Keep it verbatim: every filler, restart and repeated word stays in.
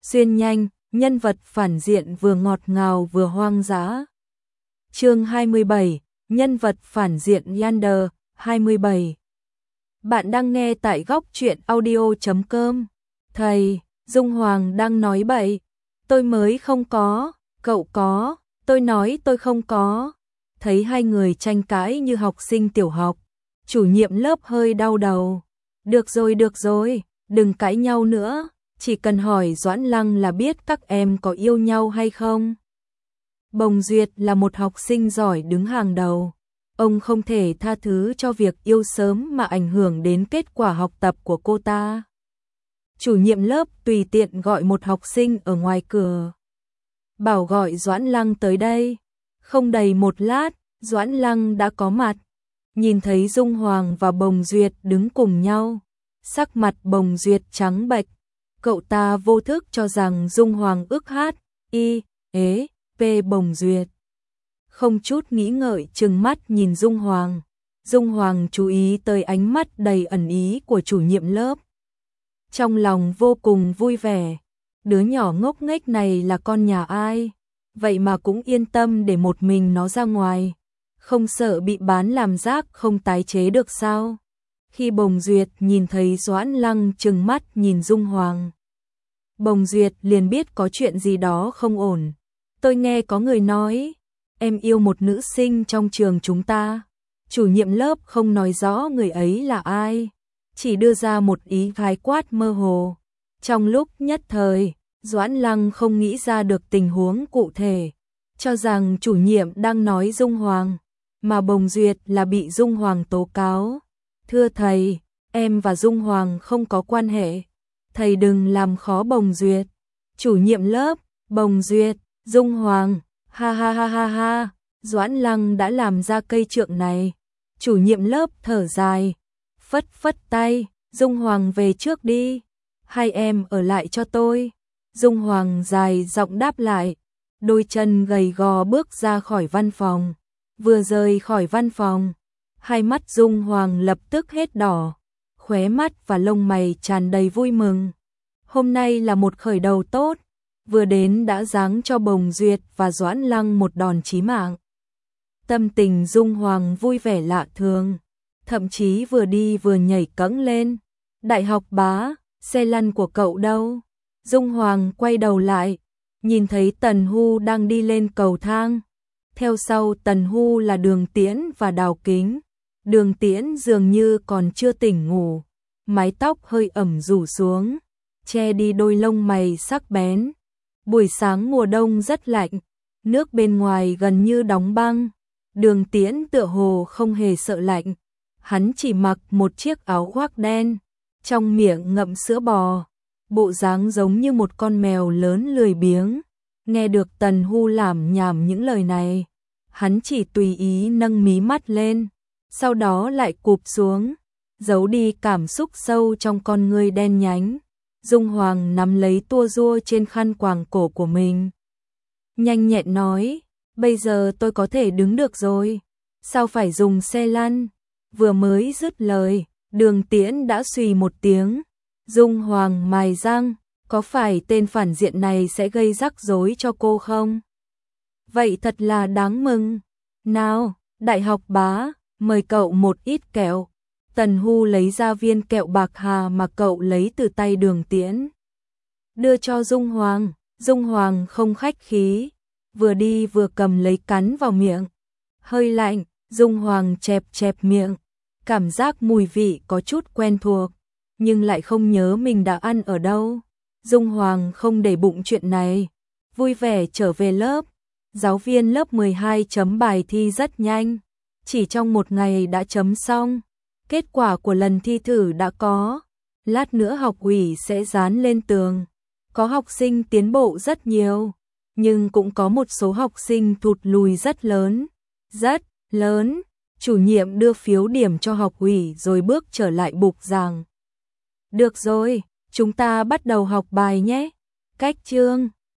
xuyên nhanh, nhân vật phản diện vừa ngọt ngào vừa hoang dã. Chương hai mươi bảy, nhân vật phản diện Yander, hai mươi bảy. Bạn đang nghe tại góc truyện audio chấm com. Thầy, Dung Hoàng đang nói bậy. Tôi mới không có, cậu có, tôi nói tôi không có. Thấy hai người tranh cãi như học sinh tiểu học, chủ nhiệm lớp hơi đau đầu. Được rồi, được rồi, đừng cãi nhau nữa, chỉ cần hỏi Doãn Lăng là biết các em có yêu nhau hay không. Bồng Duyệt là một học sinh giỏi đứng hàng đầu. Ông không thể tha thứ cho việc yêu sớm mà ảnh hưởng đến kết quả học tập của cô ta. Chủ nhiệm lớp tùy tiện gọi một học sinh ở ngoài cửa, bảo gọi Doãn Lăng tới đây. Không đầy một lát, Doãn Lăng đã có mặt. Nhìn thấy Dung Hoàng và Bồng Duyệt đứng cùng nhau, sắc mặt Bồng Duyệt trắng bệch. Cậu ta vô thức cho rằng Dung Hoàng ức hát, y, ế, p Bồng Duyệt. Không chút nghĩ ngợi trừng mắt nhìn Dung Hoàng. Dung Hoàng chú ý tới ánh mắt đầy ẩn ý của chủ nhiệm lớp. Trong lòng vô cùng vui vẻ. Đứa nhỏ ngốc nghếch này là con nhà ai? Vậy mà cũng yên tâm để một mình nó ra ngoài. Không sợ bị bán làm rác không tái chế được sao? Khi Bồng Duyệt nhìn thấy Doãn Lăng trừng mắt nhìn Dung Hoàng, Bồng Duyệt liền biết có chuyện gì đó không ổn. Tôi nghe có người nói, em yêu một nữ sinh trong trường chúng ta. Chủ nhiệm lớp không nói rõ người ấy là ai, chỉ đưa ra một ý khái quát mơ hồ. Trong lúc nhất thời, Doãn Lăng không nghĩ ra được tình huống cụ thể, cho rằng chủ nhiệm đang nói Dung Hoàng, mà Bồng Duyệt là bị Dung Hoàng tố cáo. Thưa thầy, em và Dung Hoàng không có quan hệ. Thầy đừng làm khó Bồng Duyệt. Chủ nhiệm lớp, Bồng Duyệt, Dung Hoàng, ha ha ha ha ha, Doãn Lăng đã làm ra cây trượng này. Chủ nhiệm lớp thở dài, phất phất tay, Dung Hoàng về trước đi, hai em ở lại cho tôi. Dung Hoàng dài giọng đáp lại, đôi chân gầy gò bước ra khỏi văn phòng. Vừa rời khỏi văn phòng, hai mắt Dung Hoàng lập tức hết đỏ, khóe mắt và lông mày tràn đầy vui mừng. Hôm nay là một khởi đầu tốt, vừa đến đã giáng cho Bồng Duyệt và Doãn Lăng một đòn chí mạng. Tâm tình Dung Hoàng vui vẻ lạ thường, thậm chí vừa đi vừa nhảy cẫng lên. Đại học bá, xe lăn của cậu đâu? Dung Hoàng quay đầu lại, nhìn thấy Tần Hu đang đi lên cầu thang. Theo sau Tần Hu là Đường Tiễn và Đào Kính. Đường Tiễn dường như còn chưa tỉnh ngủ, mái tóc hơi ẩm rủ xuống, che đi đôi lông mày sắc bén. Buổi sáng mùa đông rất lạnh, nước bên ngoài gần như đóng băng. Đường Tiễn tựa hồ không hề sợ lạnh, hắn chỉ mặc một chiếc áo khoác đen, trong miệng ngậm sữa bò, bộ dáng giống như một con mèo lớn lười biếng. Nghe được Tần Hu lảm nhảm những lời này, hắn chỉ tùy ý nâng mí mắt lên, sau đó lại cụp xuống, giấu đi cảm xúc sâu trong con ngươi đen nhánh. Dung Hoàng nắm lấy tua rua trên khăn quàng cổ của mình, nhanh nhẹn nói, bây giờ tôi có thể đứng được rồi, sao phải dùng xe lăn? Vừa mới dứt lời, Đường Tiễn đã xùy một tiếng. Dung Hoàng mài răng, có phải tên phản diện này sẽ gây rắc rối cho cô không? Vậy thật là đáng mừng. Nào, đại học bá, mời cậu một ít kẹo. Tần Hu lấy ra viên kẹo bạc hà mà cậu lấy từ tay Đường Tiễn, đưa cho Dung Hoàng. Dung Hoàng không khách khí, vừa đi vừa cầm lấy cắn vào miệng. Hơi lạnh, Dung Hoàng chẹp chẹp miệng, cảm giác mùi vị có chút quen thuộc, nhưng lại không nhớ mình đã ăn ở đâu. Dung Hoàng không để bụng chuyện này, vui vẻ trở về lớp. Giáo viên lớp mười hai chấm bài thi rất nhanh, chỉ trong một ngày đã chấm xong. Kết quả của lần thi thử đã có, lát nữa học ủy sẽ dán lên tường. Có học sinh tiến bộ rất nhiều, nhưng cũng có một số học sinh thụt lùi rất lớn, rất lớn. Chủ nhiệm đưa phiếu điểm cho học ủy rồi bước trở lại bục giảng. Được rồi, chúng ta bắt đầu học bài nhé. Cách chương